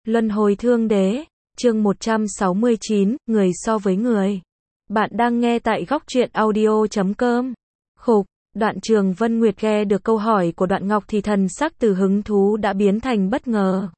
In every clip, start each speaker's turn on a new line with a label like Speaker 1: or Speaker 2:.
Speaker 1: Luân hồi thương đế, chương 169, người so với người. Bạn đang nghe tại góc truyện audio.com. Khục, Đoạn Trường Vân Nguyệt nghe được câu hỏi của Đoạn Ngọc thì thần sắc từ hứng thú đã biến thành bất ngờ.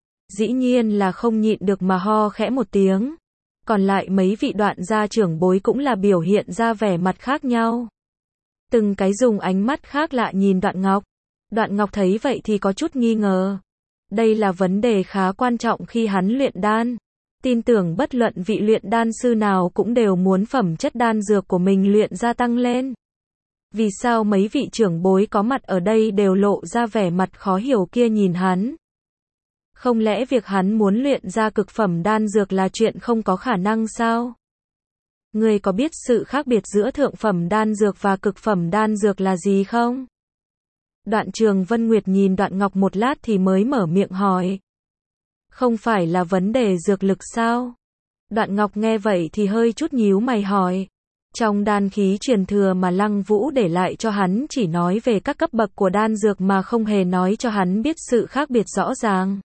Speaker 1: Dĩ nhiên là không nhịn được mà ho khẽ một tiếng. Còn lại mấy vị Đoạn gia trưởng bối cũng là biểu hiện ra vẻ mặt khác nhau. Từng cái dùng ánh mắt khác lạ nhìn Đoạn Ngọc. Đoạn Ngọc thấy vậy thì có chút nghi ngờ. Đây là vấn đề khá quan trọng khi hắn luyện đan. Tin tưởng bất luận vị luyện đan sư nào cũng đều muốn phẩm chất đan dược của mình luyện gia tăng lên. Vì sao mấy vị trưởng bối có mặt ở đây đều lộ ra vẻ mặt khó hiểu kia nhìn hắn? Không lẽ việc hắn muốn luyện ra cực phẩm đan dược là chuyện không có khả năng sao? Ngươi có biết sự khác biệt giữa thượng phẩm đan dược và cực phẩm đan dược là gì không? Đoạn Trường Vân Nguyệt nhìn Đoạn Ngọc một lát thì mới mở miệng hỏi. Không phải là vấn đề dược lực sao? Đoạn Ngọc nghe vậy thì hơi chút nhíu mày hỏi. Trong đan khí truyền thừa mà Lăng Vũ để lại cho hắn chỉ nói về các cấp bậc của đan dược mà không hề nói cho hắn biết sự khác biệt rõ ràng.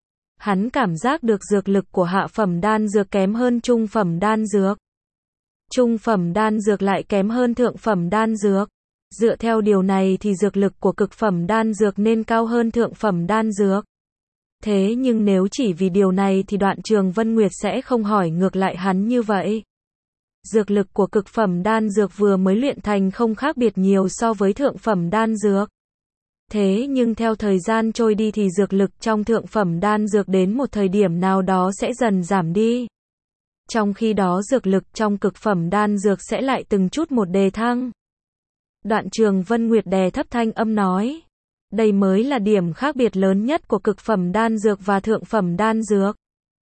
Speaker 1: Hắn cảm giác được dược lực của hạ phẩm đan dược kém hơn trung phẩm đan dược. Trung phẩm đan dược lại kém hơn thượng phẩm đan dược. Dựa theo điều này thì dược lực của cực phẩm đan dược nên cao hơn thượng phẩm đan dược. Thế nhưng nếu chỉ vì điều này thì Đoạn Trường Vân Nguyệt sẽ không hỏi ngược lại hắn như vậy. Dược lực của cực phẩm đan dược vừa mới luyện thành không khác biệt nhiều so với thượng phẩm đan dược. Thế nhưng theo thời gian trôi đi thì dược lực trong thượng phẩm đan dược đến một thời điểm nào đó sẽ dần giảm đi. Trong khi đó dược lực trong cực phẩm đan dược sẽ lại từng chút một đề thăng. Đoạn Trường Vân Nguyệt đè thấp thanh âm nói. Đây mới là điểm khác biệt lớn nhất của cực phẩm đan dược và thượng phẩm đan dược.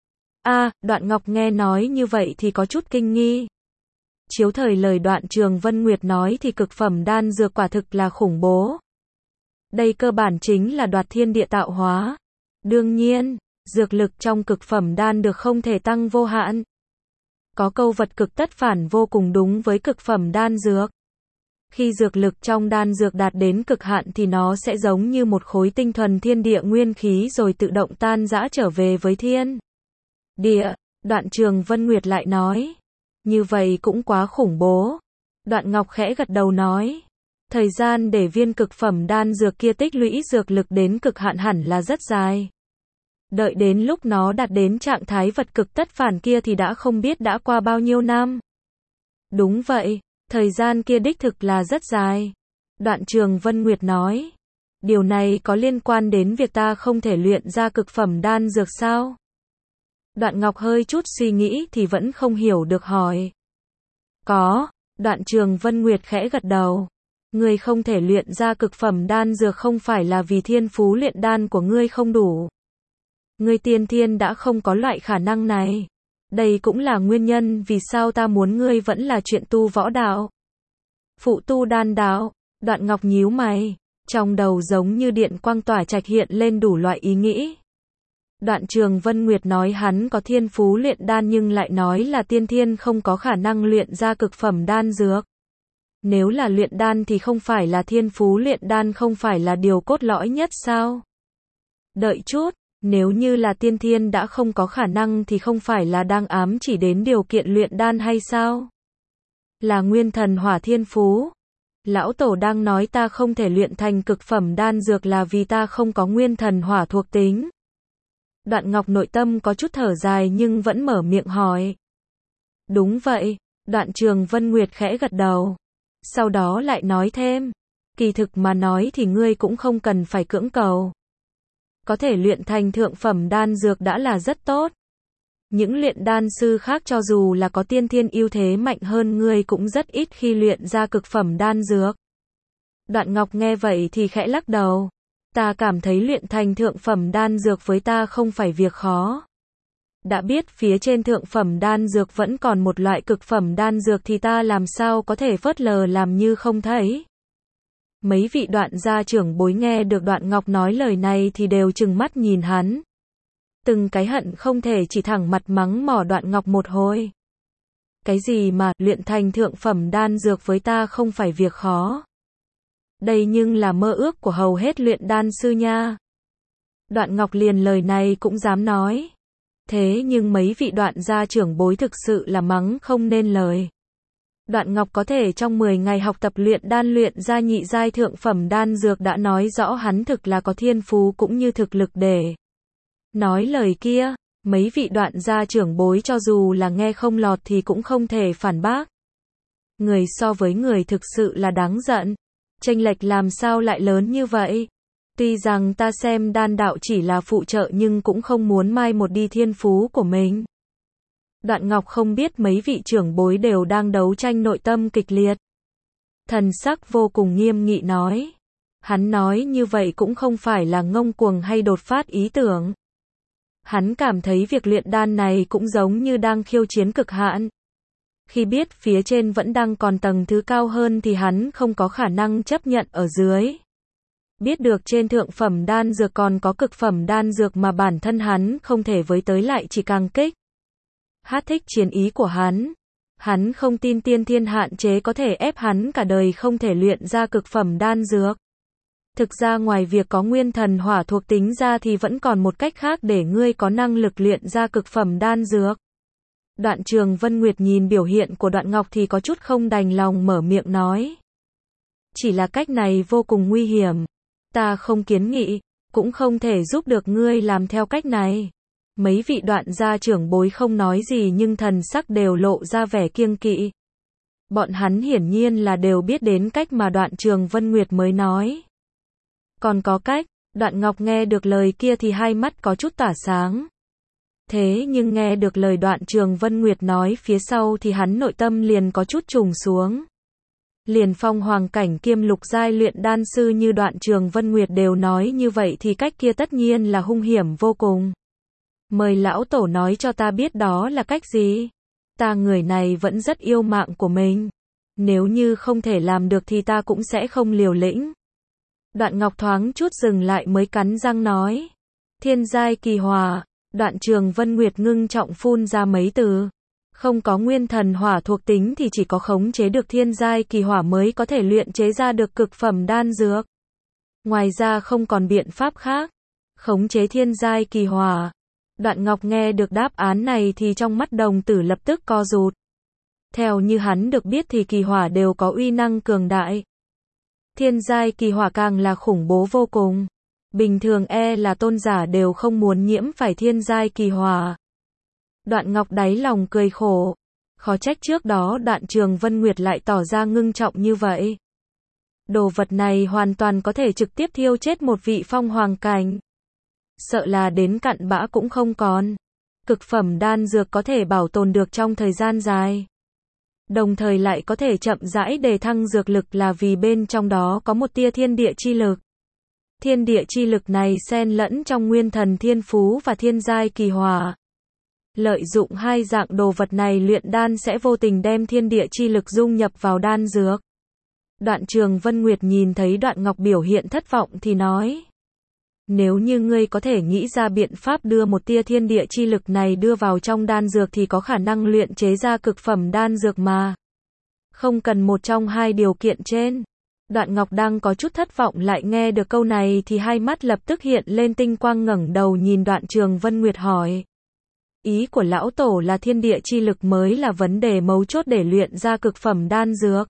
Speaker 1: Đoạn Ngọc nghe nói như vậy thì có chút kinh nghi. Chiếu thời lời Đoạn Trường Vân Nguyệt nói thì cực phẩm đan dược quả thực là khủng bố. Đây cơ bản chính là đoạt thiên địa tạo hóa. Đương nhiên, dược lực trong cực phẩm đan được không thể tăng vô hạn. Có câu vật cực tất phản vô cùng đúng với cực phẩm đan dược. Khi dược lực trong đan dược đạt đến cực hạn thì nó sẽ giống như một khối tinh thuần thiên địa nguyên khí rồi tự động tan rã trở về với thiên địa. Đoạn Trường Vân Nguyệt lại nói. Như vậy cũng quá khủng bố. Đoạn Ngọc khẽ gật đầu nói. Thời gian để viên cực phẩm đan dược kia tích lũy dược lực đến cực hạn hẳn là rất dài. Đợi đến lúc nó đạt đến trạng thái vật cực tất phản kia thì đã không biết đã qua bao nhiêu năm. Đúng vậy, thời gian kia đích thực là rất dài. Đoạn Trường Vân Nguyệt nói. Điều này có liên quan đến việc ta không thể luyện ra cực phẩm đan dược sao? Đoạn Ngọc hơi chút suy nghĩ thì vẫn không hiểu được hỏi. Có, Đoạn Trường Vân Nguyệt khẽ gật đầu. Ngươi không thể luyện ra cực phẩm đan dược không phải là vì thiên phú luyện đan của ngươi không đủ. Ngươi tiên thiên đã không có loại khả năng này. Đây cũng là nguyên nhân vì sao ta muốn ngươi vẫn là chuyện tu võ đạo. Phụ tu đan đạo. Đoạn Ngọc nhíu mày. Trong đầu giống như điện quang tỏa trạch hiện lên đủ loại ý nghĩ. Đoạn Trường Vân Nguyệt nói hắn có thiên phú luyện đan nhưng lại nói là tiên thiên không có khả năng luyện ra cực phẩm đan dược. Nếu là luyện đan thì không phải là thiên phú luyện đan không phải là điều cốt lõi nhất sao? Đợi chút, nếu như là tiên thiên đã không có khả năng thì không phải là đang ám chỉ đến điều kiện luyện đan hay sao? Là nguyên thần hỏa thiên phú. Lão Tổ đang nói ta không thể luyện thành cực phẩm đan dược là vì ta không có nguyên thần hỏa thuộc tính. Đoạn Ngọc nội tâm có chút thở dài nhưng vẫn mở miệng hỏi. Đúng vậy, Đoạn Trường Vân Nguyệt khẽ gật đầu. Sau đó lại nói thêm. Kỳ thực mà nói thì ngươi cũng không cần phải cưỡng cầu. Có thể luyện thành thượng phẩm đan dược đã là rất tốt. Những luyện đan sư khác cho dù là có tiên thiên ưu thế mạnh hơn ngươi cũng rất ít khi luyện ra cực phẩm đan dược. Đoạn Ngọc nghe vậy thì khẽ lắc đầu. Ta cảm thấy luyện thành thượng phẩm đan dược với ta không phải việc khó. Đã biết phía trên thượng phẩm đan dược vẫn còn một loại cực phẩm đan dược thì ta làm sao có thể phớt lờ làm như không thấy. Mấy vị Đoạn gia trưởng bối nghe được Đoạn Ngọc nói lời này thì đều trừng mắt nhìn hắn. Từng cái hận không thể chỉ thẳng mặt mắng mỏ Đoạn Ngọc một hồi. Cái gì mà luyện thành thượng phẩm đan dược với ta không phải việc khó. Đây nhưng là mơ ước của hầu hết luyện đan sư nha. Đoạn Ngọc liền lời này cũng dám nói. Thế nhưng mấy vị đoạn gia trưởng bối thực sự là mắng không nên lời. Đoạn Ngọc có thể trong 10 ngày học tập luyện ra nhị giai thượng phẩm đan dược đã nói rõ hắn thực là có thiên phú cũng như thực lực để nói lời kia. Mấy vị đoạn gia trưởng bối cho dù là nghe không lọt thì cũng không thể phản bác. Người so với người thực sự là đáng giận. Chênh lệch làm sao lại lớn như vậy? Tuy rằng ta xem đan đạo chỉ là phụ trợ nhưng cũng không muốn mai một đi thiên phú của mình. Đoạn Ngọc không biết mấy vị trưởng bối đều đang đấu tranh nội tâm kịch liệt. Thần sắc vô cùng nghiêm nghị nói. Hắn nói như vậy cũng không phải là ngông cuồng hay đột phát ý tưởng. Hắn cảm thấy việc luyện đan này cũng giống như đang khiêu chiến cực hạn. Khi biết phía trên vẫn đang còn tầng thứ cao hơn thì hắn không có khả năng chấp nhận ở dưới. Biết được trên thượng phẩm đan dược còn có cực phẩm đan dược mà bản thân hắn không thể với tới lại chỉ càng kích. Hát thích chiến ý của hắn. Hắn không tin tiên thiên hạn chế có thể ép hắn cả đời không thể luyện ra cực phẩm đan dược. Thực ra ngoài việc có nguyên thần hỏa thuộc tính ra thì vẫn còn một cách khác để ngươi có năng lực luyện ra cực phẩm đan dược. Đoạn Trường Vân Nguyệt nhìn biểu hiện của Đoạn Ngọc thì có chút không đành lòng mở miệng nói. Chỉ là cách này vô cùng nguy hiểm. Ta không kiến nghị, cũng không thể giúp được ngươi làm theo cách này. Mấy vị đoạn gia trưởng bối không nói gì nhưng thần sắc đều lộ ra vẻ kiêng kỵ. Bọn hắn hiển nhiên là đều biết đến cách mà Đoạn Trường Vân Nguyệt mới nói. Còn có cách, Đoạn Ngọc nghe được lời kia thì hai mắt có chút tỏa sáng. Thế nhưng nghe được lời Đoạn Trường Vân Nguyệt nói phía sau thì hắn nội tâm liền có chút trùng xuống. Liền phong hoàng cảnh kiêm lục giai luyện đan sư như Đoạn Trường Vân Nguyệt đều nói như vậy thì cách kia tất nhiên là hung hiểm vô cùng. Mời lão tổ nói cho ta biết đó là cách gì? Ta người này vẫn rất yêu mạng của mình. Nếu như không thể làm được thì ta cũng sẽ không liều lĩnh. Đoạn Ngọc thoáng chút dừng lại mới cắn răng nói. Thiên giai kỳ hỏa. Đoạn Trường Vân Nguyệt ngưng trọng phun ra mấy từ. Không có nguyên thần hỏa thuộc tính thì chỉ có khống chế được thiên giai kỳ hỏa mới có thể luyện chế ra được cực phẩm đan dược. Ngoài ra không còn biện pháp khác. Khống chế thiên giai kỳ hỏa. Đoạn Ngọc nghe được đáp án này thì trong mắt đồng tử lập tức co rụt. Theo như hắn được biết thì kỳ hỏa đều có uy năng cường đại. Thiên giai kỳ hỏa càng là khủng bố vô cùng. Bình thường là tôn giả đều không muốn nhiễm phải thiên giai kỳ hỏa. Đoạn Ngọc đáy lòng cười khổ. Khó trách trước đó Đoạn Trường Vân Nguyệt lại tỏ ra ngưng trọng như vậy. Đồ vật này hoàn toàn có thể trực tiếp thiêu chết một vị phong hoàng cảnh. Sợ là đến cặn bã cũng không còn. Cực phẩm đan dược có thể bảo tồn được trong thời gian dài. Đồng thời lại có thể chậm rãi đề thăng dược lực là vì bên trong đó có một tia thiên địa chi lực. Thiên địa chi lực này xen lẫn trong nguyên thần thiên phú và thiên giai kỳ hỏa. Lợi dụng hai dạng đồ vật này luyện đan sẽ vô tình đem thiên địa chi lực dung nhập vào đan dược. Đoạn Trường Vân Nguyệt nhìn thấy Đoạn Ngọc biểu hiện thất vọng thì nói. Nếu như ngươi có thể nghĩ ra biện pháp đưa một tia thiên địa chi lực này đưa vào trong đan dược thì có khả năng luyện chế ra cực phẩm đan dược mà. Không cần một trong hai điều kiện trên. Đoạn Ngọc đang có chút thất vọng lại nghe được câu này thì hai mắt lập tức hiện lên tinh quang ngẩng đầu nhìn Đoạn Trường Vân Nguyệt hỏi. Ý của lão tổ là thiên địa chi lực mới là vấn đề mấu chốt để luyện ra cực phẩm đan dược.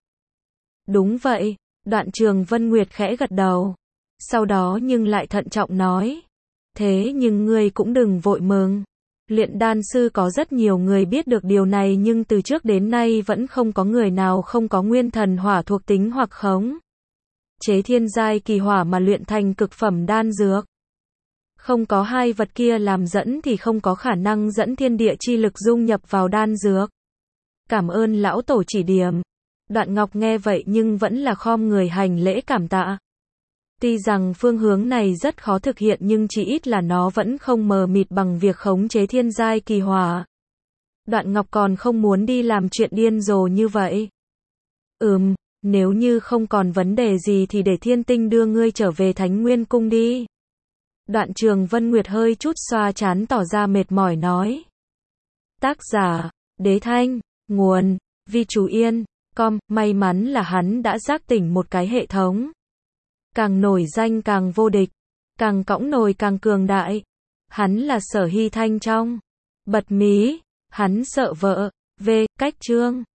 Speaker 1: Đúng vậy, Đoạn Trường Vân Nguyệt khẽ gật đầu. Sau đó nhưng lại thận trọng nói. Thế nhưng ngươi cũng đừng vội mừng. Luyện đan sư có rất nhiều người biết được điều này nhưng từ trước đến nay vẫn không có người nào không có nguyên thần hỏa thuộc tính hoặc khống chế thiên giai kỳ hỏa mà luyện thành cực phẩm đan dược. Không có hai vật kia làm dẫn thì không có khả năng dẫn thiên địa chi lực dung nhập vào đan dược. Cảm ơn lão tổ chỉ điểm. Đoạn Ngọc nghe vậy nhưng vẫn là khom người hành lễ cảm tạ. Tuy rằng phương hướng này rất khó thực hiện nhưng chỉ ít là nó vẫn không mờ mịt bằng việc khống chế thiên giai kỳ hỏa. Đoạn Ngọc còn không muốn đi làm chuyện điên rồ như vậy. Nếu như không còn vấn đề gì thì để Thiên Tinh đưa ngươi trở về Thánh Nguyên Cung đi. Đoạn Trường Vân Nguyệt hơi chút xoa trán tỏ ra mệt mỏi nói. Tác giả, Đế Thanh, nguồn, Vi Chú Yên, may mắn là hắn đã giác tỉnh một cái hệ thống. Càng nổi danh càng vô địch. càng cõng nồi càng cường đại. Hắn là Sở Hy Thanh trong. Bật mí, hắn sợ vợ. V. Cách chương.